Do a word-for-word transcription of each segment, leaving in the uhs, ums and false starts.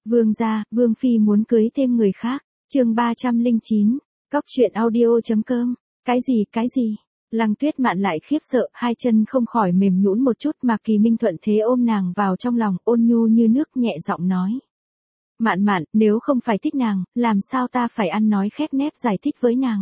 Vương gia, Vương Phi muốn cưới thêm người khác. Chương ba trăm lẻ chín. Cóc truyện audio.com. Cái gì, cái gì? Lăng Tuyết Mạn lại khiếp sợ, hai chân không khỏi mềm nhũn một chút, mà Kỳ Minh thuận thế ôm nàng vào trong lòng, ôn nhu như nước, nhẹ giọng nói. Mạn Mạn, nếu không phải thích nàng, làm sao ta phải ăn nói khép nép giải thích với nàng?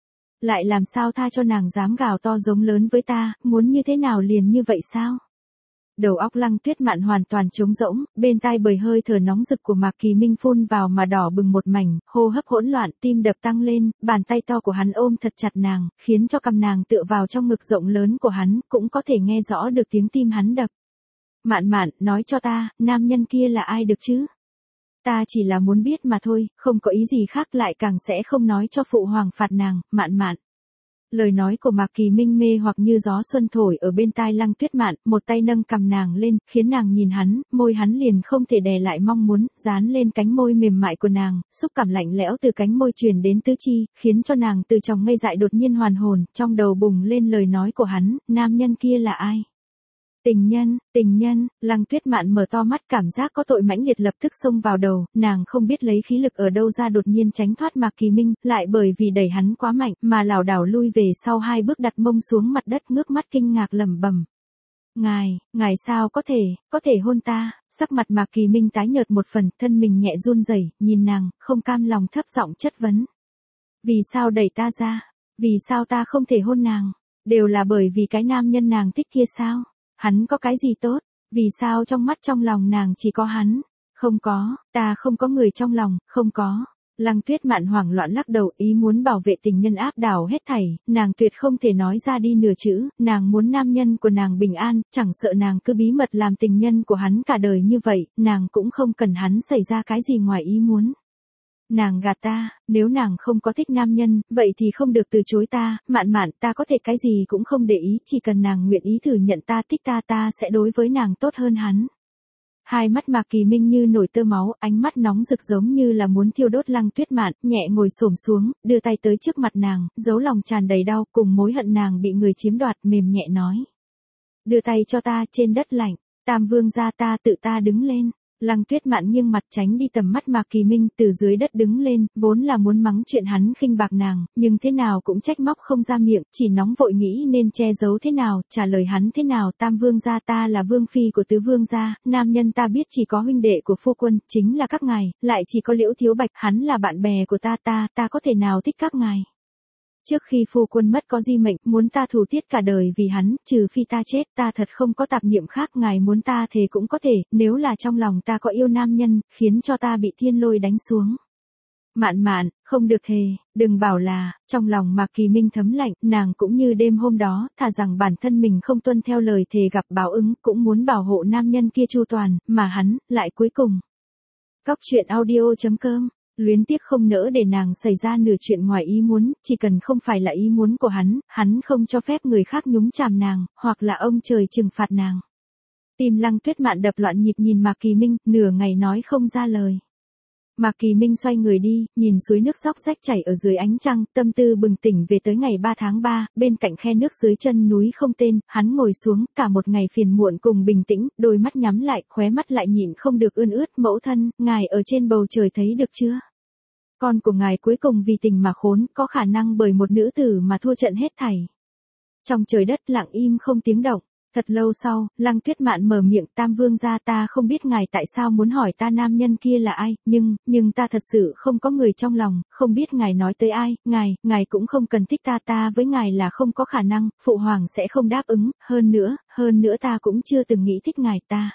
Lại làm sao tha cho nàng dám gào to giống lớn với ta, muốn như thế nào liền như vậy sao? Đầu óc Lăng Tuyết Mạn hoàn toàn trống rỗng, bên tai bởi hơi thở nóng rực của Mạc Kỳ Minh phun vào mà đỏ bừng một mảnh, hô hấp hỗn loạn, tim đập tăng lên, bàn tay to của hắn ôm thật chặt nàng, khiến cho cằm nàng tựa vào trong ngực rộng lớn của hắn, cũng có thể nghe rõ được tiếng tim hắn đập. Mạn Mạn, nói cho ta, nam nhân kia là ai được chứ? Ta chỉ là muốn biết mà thôi, không có ý gì khác, lại càng sẽ không nói cho phụ hoàng phạt nàng. Mạn Mạn. Lời nói của Mạc Kỳ Minh mê hoặc như gió xuân thổi ở bên tai Lăng Tuyết Mạn, một tay nâng cằm nàng lên, khiến nàng nhìn hắn, môi hắn liền không thể đè lại mong muốn, dán lên cánh môi mềm mại của nàng, xúc cảm lạnh lẽo từ cánh môi truyền đến tứ chi, khiến cho nàng từ trong ngây dại đột nhiên hoàn hồn, trong đầu bùng lên lời nói của hắn, nam nhân kia là ai? Tình nhân, tình nhân. Lăng Tuyết Mạn mở to mắt, cảm giác có tội mãnh liệt lập tức xông vào đầu, nàng không biết lấy khí lực ở đâu ra đột nhiên tránh thoát Mạc Kỳ Minh, lại bởi vì đẩy hắn quá mạnh, mà lảo đảo lui về sau hai bước, đặt mông xuống mặt đất, ngước mắt kinh ngạc lẩm bẩm. Ngài, ngài sao có thể, có thể hôn ta? Sắc mặt Mạc Kỳ Minh tái nhợt một phần, thân mình nhẹ run rẩy, nhìn nàng, không cam lòng thấp giọng chất vấn. Vì sao đẩy ta ra? Vì sao ta không thể hôn nàng? Đều là bởi vì cái nam nhân nàng thích kia sao? Hắn có cái gì tốt? Vì sao trong mắt trong lòng nàng chỉ có hắn? Không có, ta không có người trong lòng, không có. Lăng Tuyết Mạn hoảng loạn lắc đầu, ý muốn bảo vệ tình nhân áp đảo hết thảy, nàng tuyệt không thể nói ra đi nửa chữ, nàng muốn nam nhân của nàng bình an, chẳng sợ nàng cứ bí mật làm tình nhân của hắn cả đời như vậy, nàng cũng không cần hắn xảy ra cái gì ngoài ý muốn. Nàng gạt ta, nếu nàng không có thích nam nhân, vậy thì không được từ chối ta. Mạn Mạn, ta có thể cái gì cũng không để ý, chỉ cần nàng nguyện ý thử nhận ta thích ta, ta sẽ đối với nàng tốt hơn hắn. Hai mắt Mạc Kỳ Minh như nổi tơ máu, ánh mắt nóng rực giống như là muốn thiêu đốt Lăng Tuyết Mạn, nhẹ ngồi xổm xuống, đưa tay tới trước mặt nàng, giấu lòng tràn đầy đau, cùng mối hận nàng bị người chiếm đoạt, mềm nhẹ nói. Đưa tay cho ta, trên đất lạnh, Tam Vương gia, ta tự ta đứng lên. Lăng Tuyết Mạn nghiêng mặt tránh đi tầm mắt Mạc Kỳ Minh, từ dưới đất đứng lên, vốn là muốn mắng chuyện hắn khinh bạc nàng, nhưng thế nào cũng trách móc không ra miệng, chỉ nóng vội nghĩ nên che giấu thế nào, trả lời hắn thế nào. Tam Vương gia, ta là Vương Phi của Tứ Vương gia, nam nhân ta biết chỉ có huynh đệ của phu quân, chính là các ngài, lại chỉ có Liễu Thiếu Bạch, hắn là bạn bè của ta, ta, ta có thể nào thích các ngài. Trước khi phu quân mất có di mệnh, muốn ta thủ tiết cả đời vì hắn, trừ phi ta chết, ta thật không có tạp niệm khác, ngài muốn ta thề cũng có thể, nếu là trong lòng ta có yêu nam nhân, khiến cho ta bị thiên lôi đánh xuống. Mạn Mạn, không được thề, đừng bảo là, trong lòng Mạc Kỳ Minh thấm lạnh, nàng cũng như đêm hôm đó, thà rằng bản thân mình không tuân theo lời thề gặp báo ứng, cũng muốn bảo hộ nam nhân kia chu toàn, mà hắn, lại cuối cùng. Cóc truyện audio.com. Luyến tiếc không nỡ để nàng xảy ra nửa chuyện ngoài ý muốn, chỉ cần không phải là ý muốn của hắn, hắn không cho phép người khác nhúng chàm nàng, hoặc là ông trời trừng phạt nàng. Tim Lăng Tuyết Mạn đập loạn nhịp, nhìn Mạc Kỳ Minh, nửa ngày nói không ra lời. Mạc Kỳ Minh xoay người đi, nhìn suối nước róc rách chảy ở dưới ánh trăng, tâm tư bừng tỉnh về tới ngày ba tháng ba, bên cạnh khe nước dưới chân núi không tên, hắn ngồi xuống, cả một ngày phiền muộn cùng bình tĩnh, đôi mắt nhắm lại, khóe mắt lại nhịn không được ươn ướt. Mẫu thân, ngài ở trên bầu trời thấy được chưa? Con của ngài cuối cùng vì tình mà khốn, có khả năng bởi một nữ tử mà thua trận hết thảy. Trong trời đất lặng im không tiếng động. Thật lâu sau, Lăng Tuyết Mạn mở miệng, Tam Vương gia, ta không biết ngài tại sao muốn hỏi ta nam nhân kia là ai, nhưng, nhưng ta thật sự không có người trong lòng, không biết ngài nói tới ai, ngài, ngài cũng không cần thích ta, ta với ngài là không có khả năng, phụ hoàng sẽ không đáp ứng, hơn nữa, hơn nữa ta cũng chưa từng nghĩ thích ngài, ta.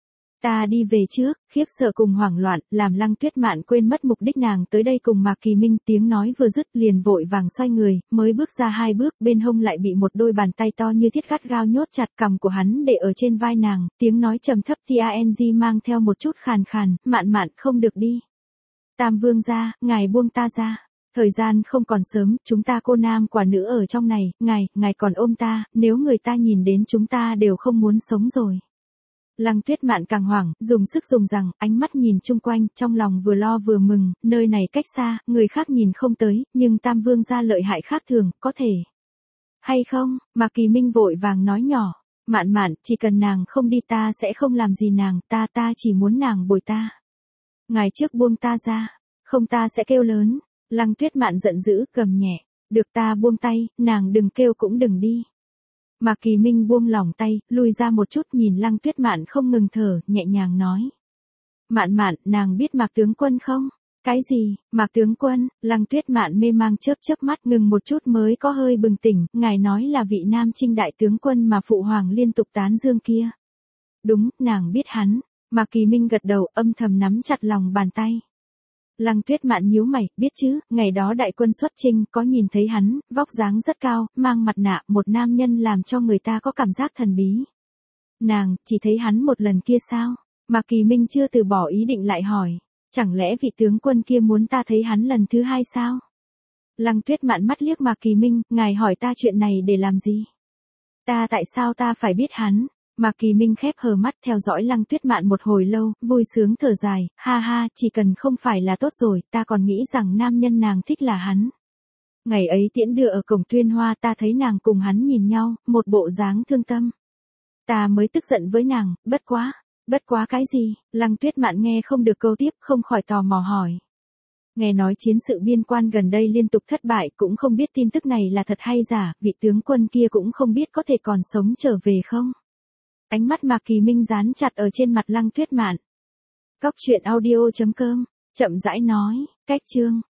Ta đi về trước. Khiếp sợ cùng hoảng loạn, làm Lăng Tuyết Mạn quên mất mục đích nàng tới đây cùng Mạc Kỳ Minh, tiếng nói vừa dứt liền vội vàng xoay người, mới bước ra hai bước, bên hông lại bị một đôi bàn tay to như thiết gắt gao nhốt chặt, cằm của hắn để ở trên vai nàng, tiếng nói trầm thấp tang mang theo một chút khàn khàn, Mạn Mạn, không được đi. Tam Vương gia, ngài buông ta ra. Thời gian không còn sớm, chúng ta cô nam quả nữ ở trong này, ngài, ngài còn ôm ta, nếu người ta nhìn đến chúng ta đều không muốn sống rồi. Lăng Tuyết Mạn càng hoảng, dùng sức dùng rằng, ánh mắt nhìn chung quanh, trong lòng vừa lo vừa mừng, nơi này cách xa, người khác nhìn không tới, nhưng Tam Vương gia lợi hại khác thường, có thể. Hay không? Mạc Kỳ Minh vội vàng nói nhỏ. Mạn Mạn, chỉ cần nàng không đi ta sẽ không làm gì nàng, ta ta chỉ muốn nàng bồi ta. Ngài trước buông ta ra, không ta sẽ kêu lớn. Lăng Tuyết Mạn giận dữ, gầm nhẹ, được ta buông tay, nàng đừng kêu cũng đừng đi. Mạc Kỳ Minh buông lỏng tay, lùi ra một chút nhìn Lăng Tuyết Mạn không ngừng thở, nhẹ nhàng nói. Mạn Mạn, nàng biết Mạc tướng quân không? Cái gì, Mạc tướng quân? Lăng Tuyết Mạn mê mang chớp chớp mắt, ngừng một chút mới có hơi bừng tỉnh, ngài nói là vị Nam Chinh đại tướng quân mà phụ hoàng liên tục tán dương kia. Đúng, nàng biết hắn. Mạc Kỳ Minh gật đầu, âm thầm nắm chặt lòng bàn tay. Lăng Tuyết Mạn nhíu mày, biết chứ, ngày đó đại quân xuất chinh, có nhìn thấy hắn, vóc dáng rất cao, mang mặt nạ, một nam nhân làm cho người ta có cảm giác thần bí. Nàng, chỉ thấy hắn một lần kia sao? Mạc Kỳ Minh chưa từ bỏ ý định lại hỏi. Chẳng lẽ vị tướng quân kia muốn ta thấy hắn lần thứ hai sao? Lăng Tuyết Mạn mắt liếc Mạc Kỳ Minh, ngài hỏi ta chuyện này để làm gì? Ta tại sao ta phải biết hắn? Mạc Kỳ Minh khép hờ mắt theo dõi Lăng Tuyết Mạn một hồi lâu, vui sướng thở dài, ha ha, chỉ cần không phải là tốt rồi, ta còn nghĩ rằng nam nhân nàng thích là hắn. Ngày ấy tiễn đưa ở cổng Tuyên Hoa, ta thấy nàng cùng hắn nhìn nhau, một bộ dáng thương tâm. Ta mới tức giận với nàng, bất quá. Bất quá cái gì? Lăng Tuyết Mạn nghe không được câu tiếp, không khỏi tò mò hỏi. Nghe nói chiến sự biên quan gần đây liên tục thất bại, cũng không biết tin tức này là thật hay giả, vị tướng quân kia cũng không biết có thể còn sống trở về không? Ánh mắt Mạc Kỳ Minh dán chặt ở trên mặt Lăng Tuyết Mạn. Cóc truyện audio chấm com, chậm rãi nói, cách chương.